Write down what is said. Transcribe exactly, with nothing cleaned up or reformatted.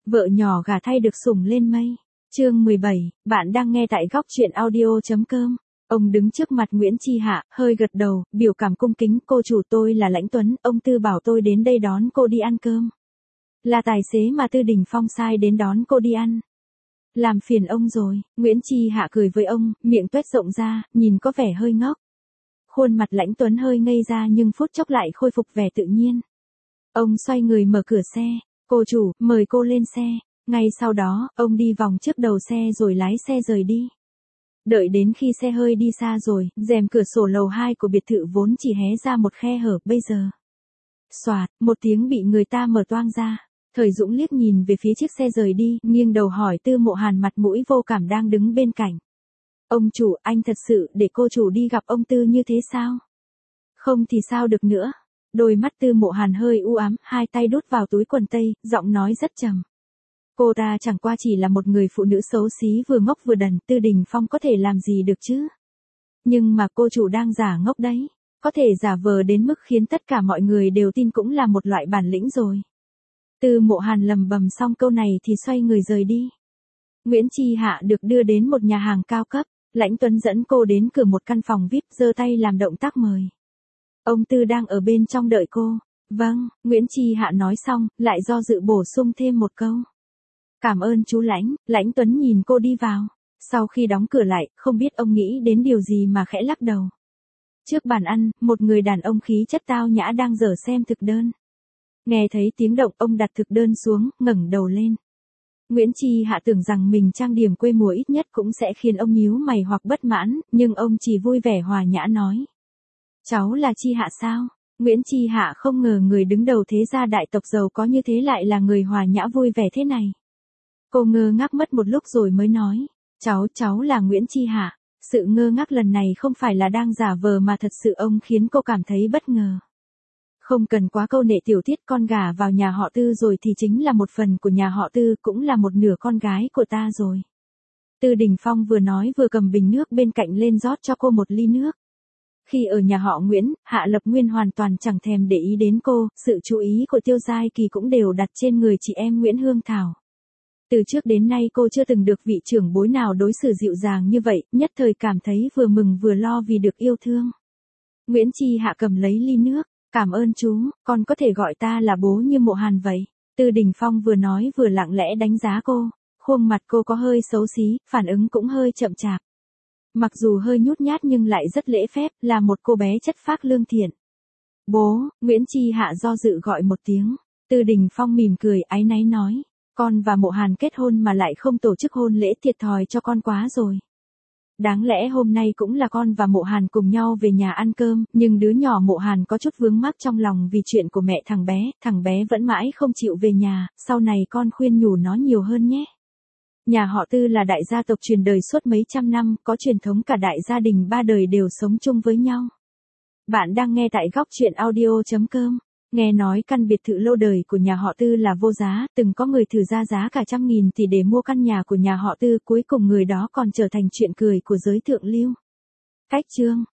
Vợ nhỏ gả thay được sủng lên mây. Chương mười bảy, bạn đang nghe tại góc truyện audio.com. Ông đứng trước mặt Nguyễn Chi Hạ, hơi gật đầu, biểu cảm cung kính, cô chủ tôi là Lãnh Tuấn, ông Tư bảo tôi đến đây đón cô đi ăn cơm. Là tài xế mà Tư Đình Phong sai đến đón cô đi ăn. Làm phiền ông rồi, Nguyễn Chi Hạ cười với ông, miệng tuét rộng ra, nhìn có vẻ hơi ngốc. Khuôn mặt Lãnh Tuấn hơi ngây ra nhưng phút chốc lại khôi phục vẻ tự nhiên. Ông xoay người mở cửa xe, cô chủ, mời cô lên xe. Ngay sau đó, ông đi vòng trước đầu xe rồi lái xe rời đi. Đợi đến khi xe hơi đi xa rồi, rèm cửa sổ lầu hai của biệt thự vốn chỉ hé ra một khe hở, bây giờ. Xoạt, một tiếng bị người ta mở toang ra. Thời Dũng liếc nhìn về phía chiếc xe rời đi, nghiêng đầu hỏi Tư Mộ Hàn mặt mũi vô cảm đang đứng bên cạnh. Ông chủ, anh thật sự để cô chủ đi gặp ông Tư như thế sao? Không thì sao được nữa. Đôi mắt Tư Mộ Hàn hơi u ám, hai tay đút vào túi quần tây, giọng nói rất trầm. Cô ta chẳng qua chỉ là một người phụ nữ xấu xí vừa ngốc vừa đần, Tư Đình Phong có thể làm gì được chứ? Nhưng mà cô chủ đang giả ngốc đấy, có thể giả vờ đến mức khiến tất cả mọi người đều tin cũng là một loại bản lĩnh rồi. Tư Mộ Hàn lầm bầm xong câu này thì xoay người rời đi. Nguyễn Chi Hạ được đưa đến một nhà hàng cao cấp, Lãnh Tuấn dẫn cô đến cửa một căn phòng vi ai pi, giơ tay làm động tác mời. Ông Tư đang ở bên trong đợi cô. Vâng, Nguyễn Chi Hạ nói xong, lại do dự bổ sung thêm một câu. Cảm ơn chú Lãnh, Lãnh Tuấn nhìn cô đi vào. Sau khi đóng cửa lại, không biết ông nghĩ đến điều gì mà khẽ lắc đầu. Trước bàn ăn, một người đàn ông khí chất tao nhã đang dở xem thực đơn. Nghe thấy tiếng động, ông đặt thực đơn xuống, ngẩng đầu lên. Nguyễn Chi Hạ tưởng rằng mình trang điểm quê mùa ít nhất cũng sẽ khiến ông nhíu mày hoặc bất mãn, nhưng ông chỉ vui vẻ hòa nhã nói. Cháu là Chi Hạ sao? Nguyễn Chi Hạ không ngờ người đứng đầu thế gia đại tộc giàu có như thế lại là người hòa nhã vui vẻ thế này. Cô ngơ ngác mất một lúc rồi mới nói. Cháu, cháu là Nguyễn Chi Hạ. Sự ngơ ngác lần này không phải là đang giả vờ mà thật sự ông khiến cô cảm thấy bất ngờ. Không cần quá câu nệ tiểu tiết, con gả vào nhà họ Tư rồi thì chính là một phần của nhà họ Tư, cũng là một nửa con gái của ta rồi. Tư Đình Phong vừa nói vừa cầm bình nước bên cạnh lên rót cho cô một ly nước. Khi ở nhà họ Nguyễn, Hạ Lập Nguyên hoàn toàn chẳng thèm để ý đến cô, sự chú ý của Tiêu Giai Kỳ cũng đều đặt trên người chị em Nguyễn Hương Thảo. Từ trước đến nay cô chưa từng được vị trưởng bối nào đối xử dịu dàng như vậy, nhất thời cảm thấy vừa mừng vừa lo vì được yêu thương. Nguyễn Chi Hạ cầm lấy ly nước. Cảm ơn chú, con có thể gọi ta là bố như Mộ Hàn vậy. Tư Đình Phong vừa nói vừa lặng lẽ đánh giá cô. Khuôn mặt cô có hơi xấu xí, phản ứng cũng hơi chậm chạp. Mặc dù hơi nhút nhát nhưng lại rất lễ phép, là một cô bé chất phác lương thiện. Bố, Nguyễn Chi Hạ do dự gọi một tiếng. Tư Đình Phong mỉm cười áy náy nói. Con và Mộ Hàn kết hôn mà lại không tổ chức hôn lễ, thiệt thòi cho con quá rồi. Đáng lẽ hôm nay cũng là con và Mộ Hàn cùng nhau về nhà ăn cơm, nhưng đứa nhỏ Mộ Hàn có chút vướng mắc trong lòng vì chuyện của mẹ thằng bé, thằng bé vẫn mãi không chịu về nhà, sau này con khuyên nhủ nó nhiều hơn nhé. Nhà họ Tư là đại gia tộc truyền đời suốt mấy trăm năm, có truyền thống cả đại gia đình ba đời đều sống chung với nhau. Bạn đang nghe tại góc truyện audio.com. Nghe nói căn biệt thự lâu đời của nhà họ Tư là vô giá, từng có người thử ra giá cả trăm nghìn tỷ để mua căn nhà của nhà họ Tư, cuối cùng người đó còn trở thành chuyện cười của giới thượng lưu. Cách chương